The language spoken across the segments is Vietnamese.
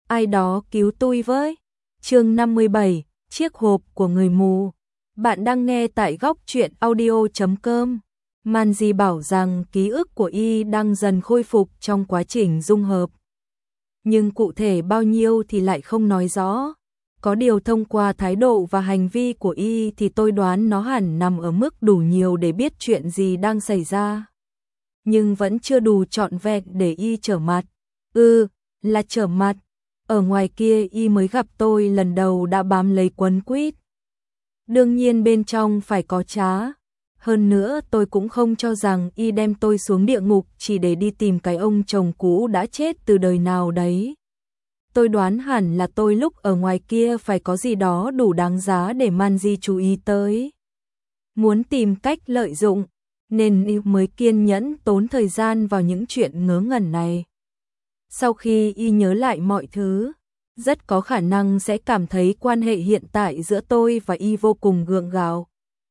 ai đó cứu tôi với. Chương 57, chiếc hộp của người mù. Bạn đang nghe tại góc truyện audio.com. Manji bảo rằng ký ức của y đang dần khôi phục trong quá trình dung hợp. Nhưng cụ thể bao nhiêu thì lại không nói rõ. Có điều thông qua thái độ và hành vi của y thì tôi đoán nó hẳn nằm ở mức đủ nhiều để biết chuyện gì đang xảy ra. Nhưng vẫn chưa đủ trọn vẹn để y trở mặt. Là trở mặt. Ở ngoài kia y mới gặp tôi lần đầu đã bám lấy quấn quýt. Đương nhiên bên trong phải có trá. Hơn nữa tôi cũng không cho rằng y đem tôi xuống địa ngục chỉ để đi tìm cái ông chồng cũ đã chết từ đời nào đấy. Tôi đoán hẳn là tôi lúc ở ngoài kia phải có gì đó đủ đáng giá để Manji chú ý tới. Muốn tìm cách lợi dụng, nên y mới kiên nhẫn tốn thời gian vào những chuyện ngớ ngẩn này. Sau khi y nhớ lại mọi thứ, rất có khả năng sẽ cảm thấy quan hệ hiện tại giữa tôi và y vô cùng gượng gạo.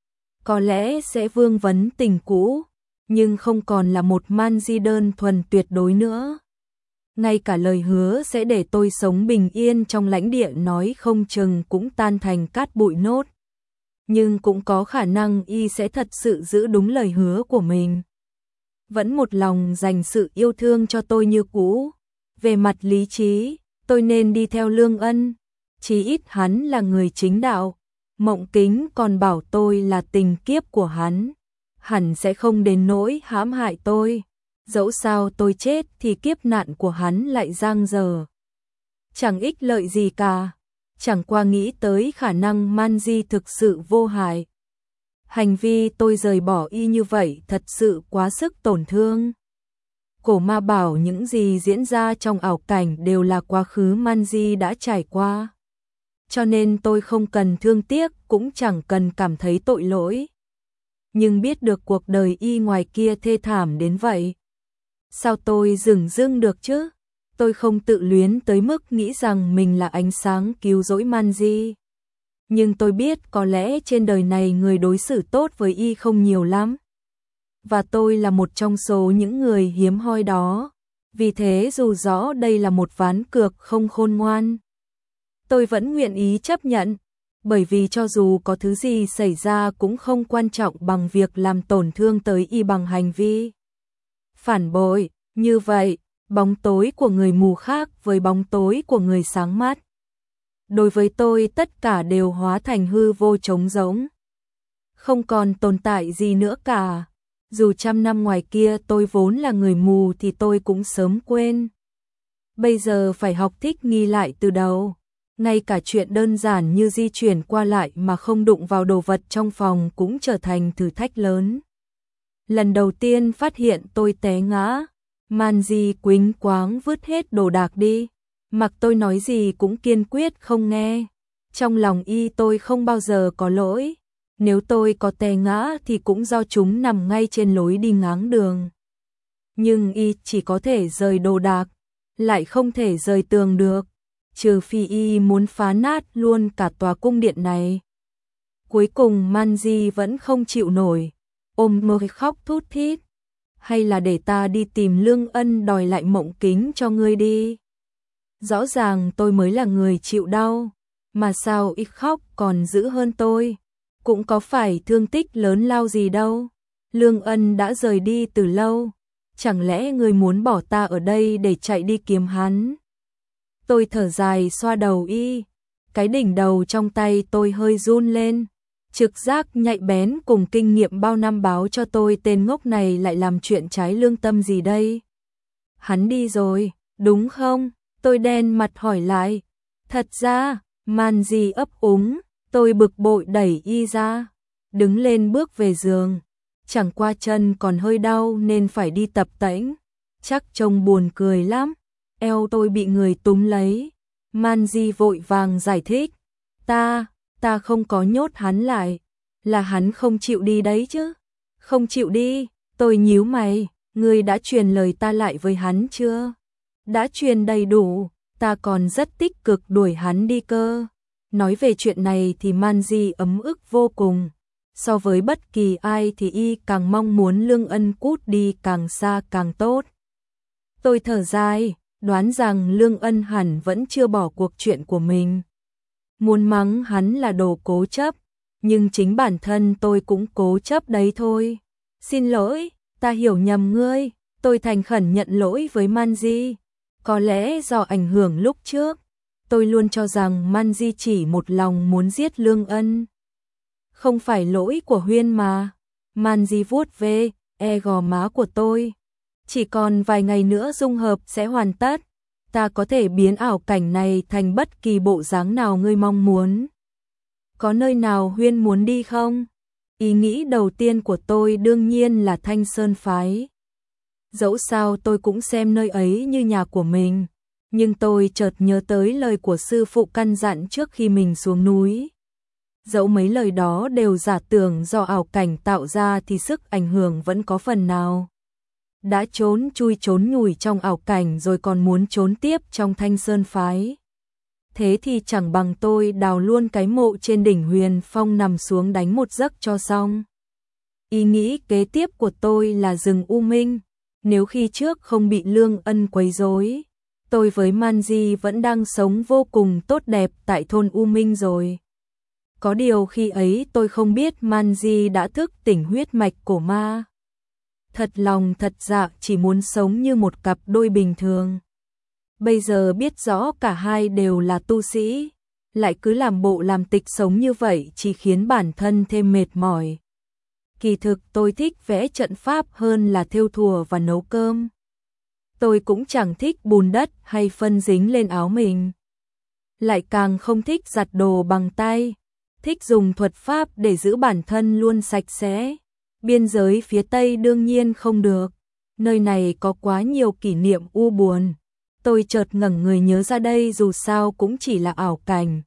Có lẽ sẽ vương vấn tình cũ, nhưng không còn là một Manji đơn thuần tuyệt đối nữa. Ngay cả lời hứa sẽ để tôi sống bình yên trong lãnh địa nói không chừng cũng tan thành cát bụi nốt. Nhưng cũng có khả năng y sẽ thật sự giữ đúng lời hứa của mình. Vẫn một lòng dành sự yêu thương cho tôi như cũ. Về mặt lý trí, tôi nên đi theo Lương Ân. Chí ít hắn là người chính đạo. Mộng Kính còn bảo tôi là tình kiếp của hắn. Hẳn sẽ không đến nỗi hãm hại tôi. Dẫu sao tôi chết thì kiếp nạn của hắn lại giang dở. Chẳng ích lợi gì cả. Chẳng qua nghĩ tới khả năng Manji thực sự vô hại. Hành vi tôi rời bỏ y như vậy thật sự quá sức tổn thương. Cổ ma bảo những gì diễn ra trong ảo cảnh đều là quá khứ Manji đã trải qua. Cho nên tôi không cần thương tiếc cũng chẳng cần cảm thấy tội lỗi. Nhưng biết được cuộc đời y ngoài kia thê thảm đến vậy. Sao tôi dửng dưng được chứ? Tôi không tự luyến tới mức nghĩ rằng mình là ánh sáng cứu rỗi Manji. Nhưng tôi biết có lẽ trên đời này người đối xử tốt với y không nhiều lắm. Và tôi là một trong số những người hiếm hoi đó. Vì thế dù rõ đây là một ván cược không khôn ngoan, tôi vẫn nguyện ý chấp nhận. Bởi vì cho dù có thứ gì xảy ra cũng không quan trọng bằng việc làm tổn thương tới y bằng hành vi phản bội. Như vậy, bóng tối của người mù khác với bóng tối của người sáng mắt. Đối với tôi tất cả đều hóa thành hư vô trống rỗng. Không còn tồn tại gì nữa cả. Dù trăm năm ngoài kia tôi vốn là người mù thì tôi cũng sớm quên. Bây giờ phải học thích nghi lại từ đầu. Ngay cả chuyện đơn giản như di chuyển qua lại mà không đụng vào đồ vật trong phòng cũng trở thành thử thách lớn. Lần đầu tiên phát hiện tôi té ngã, Manji quĩnh quáng vứt hết đồ đạc đi. Mặc tôi nói gì cũng kiên quyết không nghe. Trong lòng y tôi không bao giờ có lỗi. Nếu tôi có té ngã thì cũng do chúng nằm ngay trên lối đi ngáng đường. Nhưng y chỉ có thể rời đồ đạc, lại không thể rời tường được. Trừ phi y muốn phá nát luôn cả tòa cung điện này. Cuối cùng Manji vẫn không chịu nổi, ôm mơ khóc thút thít. Hay là để ta đi tìm Lương Ân đòi lại Mộng Kính cho ngươi đi. Rõ ràng tôi mới là người chịu đau, mà sao y khóc còn dữ hơn tôi. Cũng có phải thương tích lớn lao gì đâu. Lương Ân đã rời đi từ lâu. Chẳng lẽ ngươi muốn bỏ ta ở đây để chạy đi kiếm hắn? Tôi thở dài xoa đầu y. Cái đỉnh đầu trong tay tôi hơi run lên. Trực giác nhạy bén cùng kinh nghiệm bao năm báo cho tôi tên ngốc này lại làm chuyện trái lương tâm gì đây. Hắn đi rồi, đúng không? Tôi đen mặt hỏi lại. Thật ra, Manji ấp úng. Tôi bực bội đẩy y ra. Đứng lên bước về giường. Chẳng qua chân còn hơi đau nên phải đi tập tễnh. Chắc trông buồn cười lắm. Eo tôi bị người túm lấy. Manji vội vàng giải thích. Ta không có nhốt hắn lại. Là hắn không chịu đi đấy chứ. Không chịu đi. Tôi nhíu mày. Ngươi đã truyền lời ta lại với hắn chưa? Đã truyền đầy đủ. Ta còn rất tích cực đuổi hắn đi cơ. Nói về chuyện này thì Manji ấm ức vô cùng. So với bất kỳ ai thì y càng mong muốn Lương Ân cút đi càng xa càng tốt. Tôi thở dài, đoán rằng Lương Ân hẳn vẫn chưa bỏ cuộc chuyện của mình. Muốn mắng hắn là đồ cố chấp, nhưng chính bản thân tôi cũng cố chấp đấy thôi. Xin lỗi, ta hiểu nhầm ngươi, tôi thành khẩn nhận lỗi với Manji. Có lẽ do ảnh hưởng lúc trước, tôi luôn cho rằng Manji chỉ một lòng muốn giết Lương Ân. Không phải lỗi của Huyên mà. Manji vuốt ve gò má của tôi. Chỉ còn vài ngày nữa dung hợp sẽ hoàn tất. Ta có thể biến ảo cảnh này thành bất kỳ bộ dáng nào ngươi mong muốn. Có nơi nào Huyên muốn đi không? Ý nghĩ đầu tiên của tôi đương nhiên là Thanh Sơn phái. Dẫu sao tôi cũng xem nơi ấy như nhà của mình, nhưng tôi chợt nhớ tới lời của sư phụ căn dặn trước khi mình xuống núi. Dẫu mấy lời đó đều giả tưởng do ảo cảnh tạo ra thì sức ảnh hưởng vẫn có phần nào. Đã trốn chui trốn nhủi trong ảo cảnh rồi còn muốn trốn tiếp trong Thanh Sơn phái. Thế thì chẳng bằng tôi đào luôn cái mộ trên đỉnh Huyền Phong nằm xuống đánh một giấc cho xong. Ý nghĩ kế tiếp của tôi là rừng U Minh. Nếu khi trước không bị Lương Ân quấy rối, tôi với Manji vẫn đang sống vô cùng tốt đẹp tại thôn U Minh rồi. Có điều khi ấy tôi không biết Manji đã thức tỉnh huyết mạch cổ ma. Thật lòng thật dạ chỉ muốn sống như một cặp đôi bình thường. Bây giờ biết rõ cả hai đều là tu sĩ, lại cứ làm bộ làm tịch sống như vậy chỉ khiến bản thân thêm mệt mỏi. Kỳ thực tôi thích vẽ trận pháp hơn là thêu thùa và nấu cơm. Tôi cũng chẳng thích bùn đất hay phân dính lên áo mình. Lại càng không thích giặt đồ bằng tay. Thích dùng thuật pháp để giữ bản thân luôn sạch sẽ. Biên giới phía Tây đương nhiên không được. Nơi này có quá nhiều kỷ niệm u buồn. Tôi chợt ngẩng người nhớ ra đây dù sao cũng chỉ là ảo cảnh.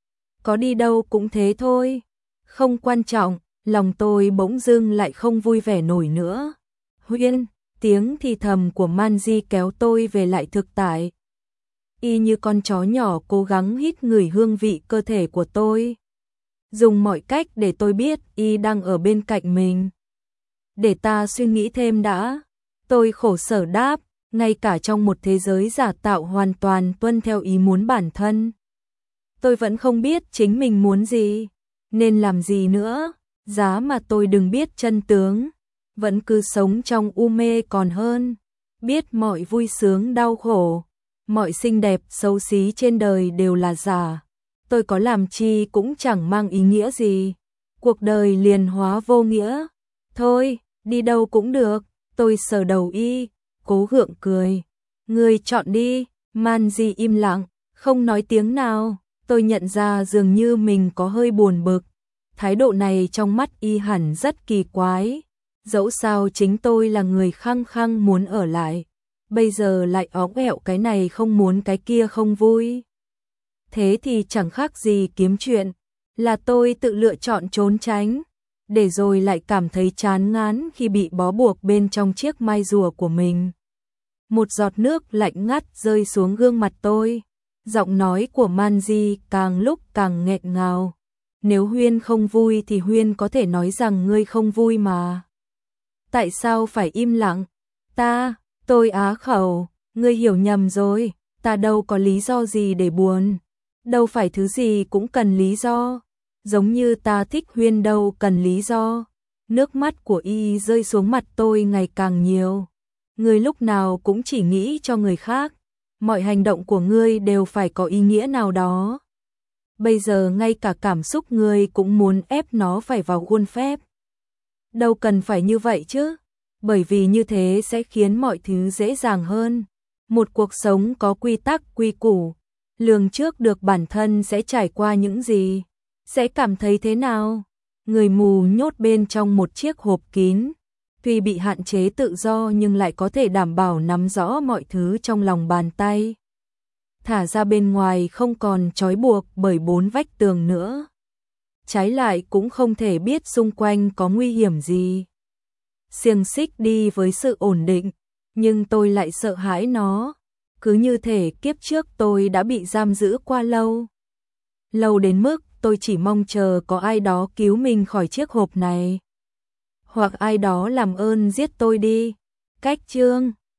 Có đi đâu cũng thế thôi. Không quan trọng, lòng tôi bỗng dưng lại không vui vẻ nổi nữa. Huyên, tiếng thì thầm của Manji kéo tôi về lại thực tại. Y như con chó nhỏ cố gắng hít ngửi hương vị cơ thể của tôi. Dùng mọi cách để tôi biết Y đang ở bên cạnh mình. Để ta suy nghĩ thêm đã. Tôi khổ sở đáp, ngay cả trong một thế giới giả tạo hoàn toàn tuân theo ý muốn bản thân. Tôi vẫn không biết chính mình muốn gì, nên làm gì nữa, giá mà tôi đừng biết chân tướng. Vẫn cứ sống trong u mê còn hơn. Biết mọi vui sướng đau khổ, mọi xinh đẹp xấu xí trên đời đều là giả. Tôi có làm chi cũng chẳng mang ý nghĩa gì. Cuộc đời liền hóa vô nghĩa. Thôi, đi đâu cũng được. Tôi sờ đầu Y, cố gượng cười. Ngươi chọn đi. Manji im lặng, không nói tiếng nào. Tôi nhận ra dường như mình có hơi buồn bực. Thái độ này trong mắt Y hẳn rất kỳ quái. Dẫu sao chính tôi là người khăng khăng muốn ở lại. Bây giờ lại óng ẹo cái này không muốn cái kia không vui. Thế thì chẳng khác gì kiếm chuyện. Là tôi tự lựa chọn trốn tránh. Để rồi lại cảm thấy chán ngán khi bị bó buộc bên trong chiếc mai rùa của mình. Một giọt nước lạnh ngắt rơi xuống gương mặt tôi. Giọng nói của Manji càng lúc càng nghẹn ngào. Nếu Huyên không vui thì Huyên có thể nói rằng ngươi không vui mà. Tại sao phải im lặng? Tôi á khẩu, ngươi hiểu nhầm rồi, ta đâu có lý do gì để buồn. Đâu phải thứ gì cũng cần lý do. Giống như ta thích Huyên đâu cần lý do. Nước mắt của Y rơi xuống mặt tôi ngày càng nhiều. Ngươi lúc nào cũng chỉ nghĩ cho người khác. Mọi hành động của ngươi đều phải có ý nghĩa nào đó. Bây giờ ngay cả cảm xúc ngươi cũng muốn ép nó phải vào khuôn phép. Đâu cần phải như vậy chứ. Bởi vì như thế sẽ khiến mọi thứ dễ dàng hơn. Một cuộc sống có quy tắc quy củ. Lường trước được bản thân sẽ trải qua những gì. Sẽ cảm thấy thế nào? Người mù nhốt bên trong một chiếc hộp kín. Tuy bị hạn chế tự do nhưng lại có thể đảm bảo nắm rõ mọi thứ trong lòng bàn tay. Thả ra bên ngoài không còn trói buộc bởi bốn vách tường nữa. Trái lại cũng không thể biết xung quanh có nguy hiểm gì. Xiềng xích đi với sự ổn định, nhưng tôi lại sợ hãi nó. Cứ như thể kiếp trước tôi đã bị giam giữ qua lâu. Lâu đến mức tôi chỉ mong chờ có ai đó cứu mình khỏi chiếc hộp này. Hoặc ai đó làm ơn giết tôi đi. Cách chương